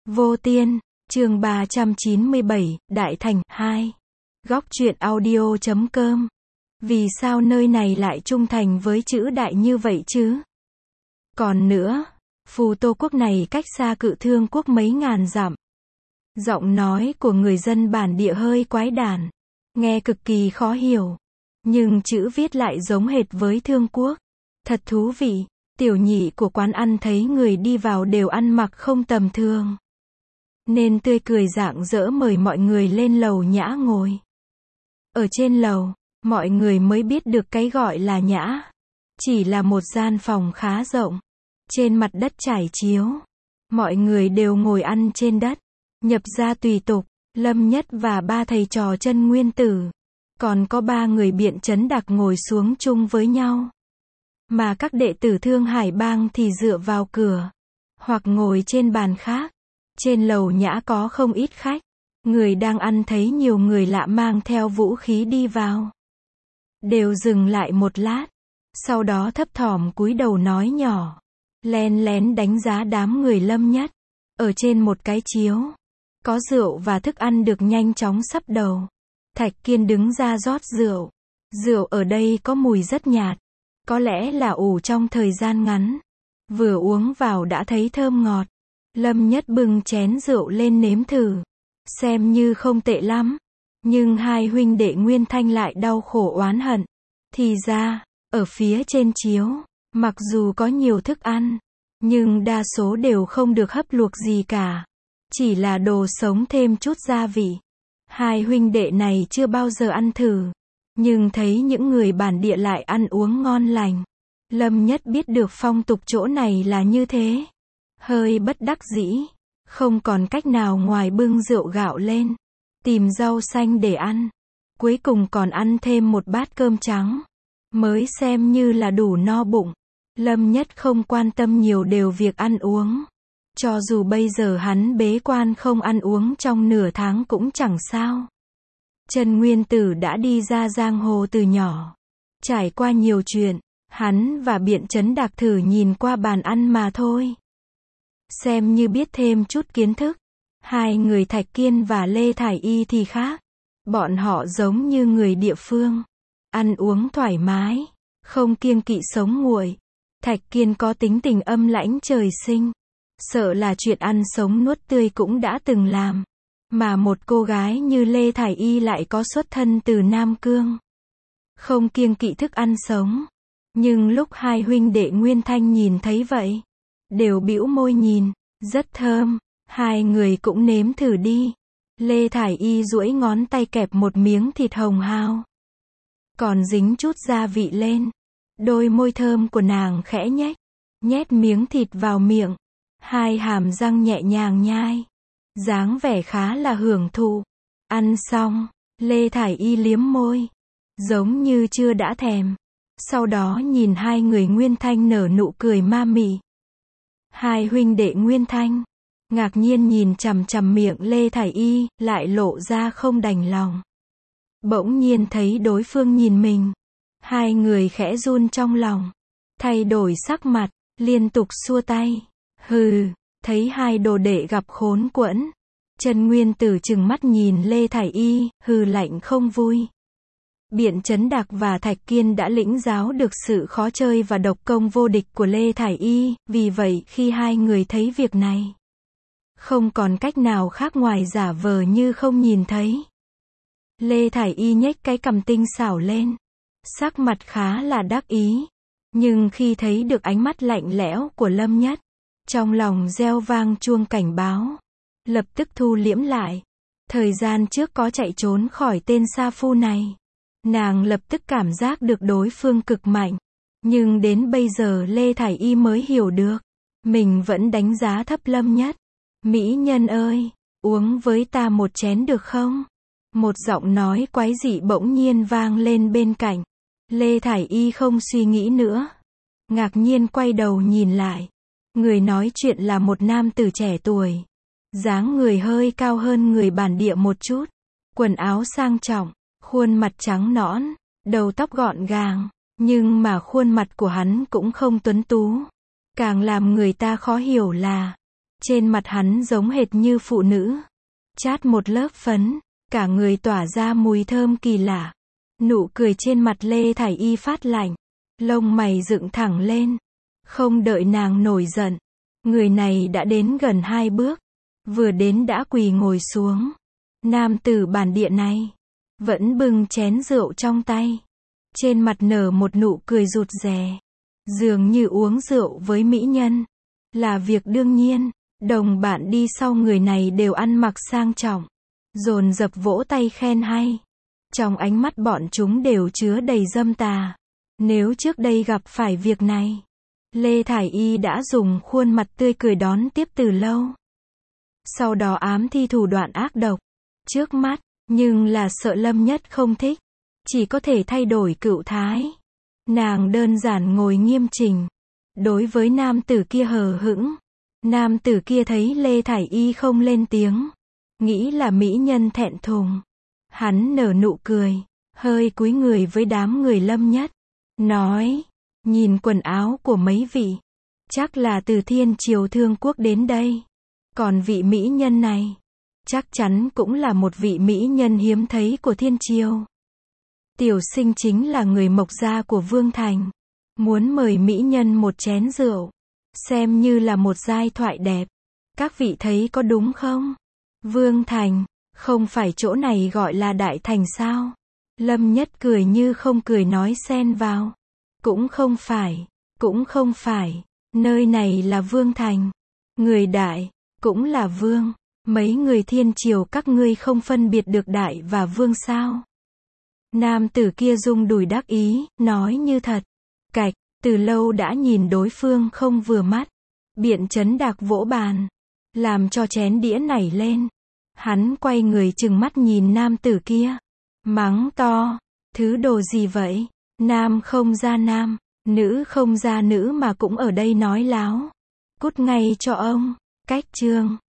Vô Tiên, chương 397, Đại Thành 2. Góc truyện audio.com. Vì sao nơi này lại trung thành với chữ đại như vậy chứ? Còn nữa, Phù Tô quốc này cách xa Cự Thương quốc mấy ngàn dặm. Giọng nói của người dân bản địa hơi quái đản, nghe cực kỳ khó hiểu. Nhưng chữ viết lại giống hệt với Thương quốc. Thật thú vị, tiểu nhị của quán ăn thấy người đi vào đều ăn mặc không tầm thường, nên tươi cười rạng rỡ mời mọi người lên lầu nhã ngồi. Ở trên lầu, mọi người mới biết được cái gọi là nhã. Chỉ là một gian phòng khá rộng. Trên mặt đất trải chiếu. Mọi người đều ngồi ăn trên đất. Nhập gia tùy tục, Lâm Nhất và ba thầy trò Chân Nguyên Tử. Còn có ba người Biện Chấn Đạc ngồi xuống chung với nhau. Mà các đệ tử Thương Hải Bang thì dựa vào cửa, hoặc ngồi trên bàn khác. Trên lầu nhã có không ít khách. Người đang ăn thấy nhiều người lạ mang theo vũ khí đi vào. Đều dừng lại một lát. Sau đó thấp thỏm cúi đầu nói nhỏ. Len lén đánh giá đám người Lâm Nhất. Ở trên một cái chiếu, có rượu và thức ăn được nhanh chóng sắp đầu. Thạch Kiên đứng ra rót rượu. Rượu ở đây có mùi rất nhạt. Có lẽ là ủ trong thời gian ngắn. Vừa uống vào đã thấy thơm ngọt. Lâm Nhất bưng chén rượu lên nếm thử. Xem như không tệ lắm. Nhưng hai huynh đệ Nguyên Thanh lại đau khổ oán hận. Thì ra, ở phía trên chiếu, mặc dù có nhiều thức ăn, nhưng đa số đều không được hấp luộc gì cả. Chỉ là đồ sống thêm chút gia vị. Hai huynh đệ này chưa bao giờ ăn thử. Nhưng thấy những người bản địa lại ăn uống ngon lành. Lâm Nhất biết được phong tục chỗ này là như thế. Hơi bất đắc dĩ. Không còn cách nào ngoài bưng rượu gạo lên. Tìm rau xanh để ăn. Cuối cùng còn ăn thêm một bát cơm trắng. Mới xem như là đủ no bụng. Lâm Nhất không quan tâm nhiều đều việc ăn uống. Cho dù bây giờ hắn bế quan không ăn uống trong nửa tháng cũng chẳng sao. Trần Nguyên Tử đã đi ra giang hồ từ nhỏ. Trải qua nhiều chuyện, hắn và Biện Chấn Đạc thử nhìn qua bàn ăn mà thôi. Xem như biết thêm chút kiến thức. Hai người Thạch Kiên và Lê Thải Y thì khác. Bọn họ giống như người địa phương. Ăn uống thoải mái, không kiêng kỵ sống nguội. Thạch Kiên có tính tình âm lãnh trời sinh. Sợ là chuyện ăn sống nuốt tươi cũng đã từng làm. Mà một cô gái như Lê Thải Y lại có xuất thân từ Nam Cương. Không kiêng kỵ thức ăn sống. Nhưng lúc hai huynh đệ Nguyên Thanh nhìn thấy vậy, đều bĩu môi nhìn, rất thơm, hai người cũng nếm thử đi. Lê Thải Y duỗi ngón tay kẹp một miếng thịt hồng hao. Còn dính chút gia vị lên. Đôi môi thơm của nàng khẽ nhếch, nhét miếng thịt vào miệng. Hai hàm răng nhẹ nhàng nhai. Dáng vẻ khá là hưởng thụ. Ăn xong, Lê Thải Y liếm môi. Giống như chưa đã thèm. Sau đó nhìn hai người Nguyên Thanh nở nụ cười ma mị. Hai huynh đệ Nguyên Thanh ngạc nhiên nhìn chằm chằm miệng Lê Thải Y, lại lộ ra không đành lòng. Bỗng nhiên thấy đối phương nhìn mình. Hai người khẽ run trong lòng. Thay đổi sắc mặt, liên tục xua tay. Hừ, thấy hai đồ đệ gặp khốn quẫn. Trần Nguyên Tử trừng mắt nhìn Lê Thải Y, hừ lạnh không vui. Biện Chấn Đạc và Thạch Kiên đã lĩnh giáo được sự khó chơi và độc công vô địch của Lê Thải Y, vì vậy khi hai người thấy việc này, không còn cách nào khác ngoài giả vờ như không nhìn thấy. Lê Thải Y nhếch cái cằm tinh xảo lên, sắc mặt khá là đắc ý. Nhưng khi thấy được ánh mắt lạnh lẽo của Lâm Nhất, trong lòng reo vang chuông cảnh báo. Lập tức thu liễm lại. Thời gian trước có chạy trốn khỏi tên sa phu này. Nàng lập tức cảm giác được đối phương cực mạnh. Nhưng đến bây giờ Lê Thải Y mới hiểu được. Mình vẫn đánh giá thấp Lâm Nhất. Mỹ nhân ơi, uống với ta một chén được không? Một giọng nói quái dị bỗng nhiên vang lên bên cạnh. Lê Thải Y không suy nghĩ nữa. Ngạc nhiên quay đầu nhìn lại. Người nói chuyện là một nam tử trẻ tuổi. Dáng người hơi cao hơn người bản địa một chút. Quần áo sang trọng, khuôn mặt trắng nõn, đầu tóc gọn gàng. Nhưng mà khuôn mặt của hắn cũng không tuấn tú. Càng làm người ta khó hiểu là, Trên mặt hắn giống hệt như phụ nữ. Chát một lớp phấn, cả người tỏa ra mùi thơm kỳ lạ. Nụ cười trên mặt Lê Thải Y phát lạnh. Lông mày dựng thẳng lên. Không đợi nàng nổi giận. Người này đã đến gần 2 bước. Vừa đến đã quỳ ngồi xuống. Nam tử bản địa này vẫn bưng chén rượu trong tay. Trên mặt nở một nụ cười rụt rè. Dường như uống rượu với mỹ nhân là việc đương nhiên. Đồng bạn đi sau người này đều ăn mặc sang trọng, dồn dập vỗ tay khen hay. Trong ánh mắt bọn chúng đều chứa đầy dâm tà. Nếu trước đây gặp phải việc này, Lê Thải Y đã dùng khuôn mặt tươi cười đón tiếp từ lâu. Sau đó ám thi thủ đoạn ác độc trước mắt, nhưng là sợ Lâm Nhất không thích, chỉ có thể thay đổi cựu thái. Nàng đơn giản ngồi nghiêm chỉnh, đối với nam tử kia hờ hững. Nam tử kia thấy Lê Thải Y không lên tiếng, nghĩ là mỹ nhân thẹn thùng. Hắn nở nụ cười, hơi cúi người với đám người Lâm Nhất, nói, nhìn quần áo của mấy vị, chắc là từ Thiên Triều Thương Quốc đến đây. Còn vị mỹ nhân này, chắc chắn cũng là một vị mỹ nhân hiếm thấy của Thiên Triều. Tiểu sinh chính là người Mộc gia của Vương Thành, muốn mời mỹ nhân một chén rượu, xem như là một giai thoại đẹp. Các vị thấy có đúng không? Vương Thành, không phải chỗ này gọi là Đại Thành sao? Lâm Nhất cười như không cười nói xen vào. Cũng không phải, nơi này là Vương Thành. Người đại, cũng là vương. Mấy người Thiên Triều các ngươi không phân biệt được đại và vương sao? Nam tử kia rung đùi đắc ý, nói như thật. Cạch, từ lâu đã nhìn đối phương không vừa mắt. Biện Chấn Đạc vỗ bàn, làm cho chén đĩa nảy lên. Hắn quay người trừng mắt nhìn nam tử kia, mắng to, thứ đồ gì vậy? Nam không ra nam, nữ không ra nữ mà cũng ở đây nói láo. Cút ngay cho ông. Cách chương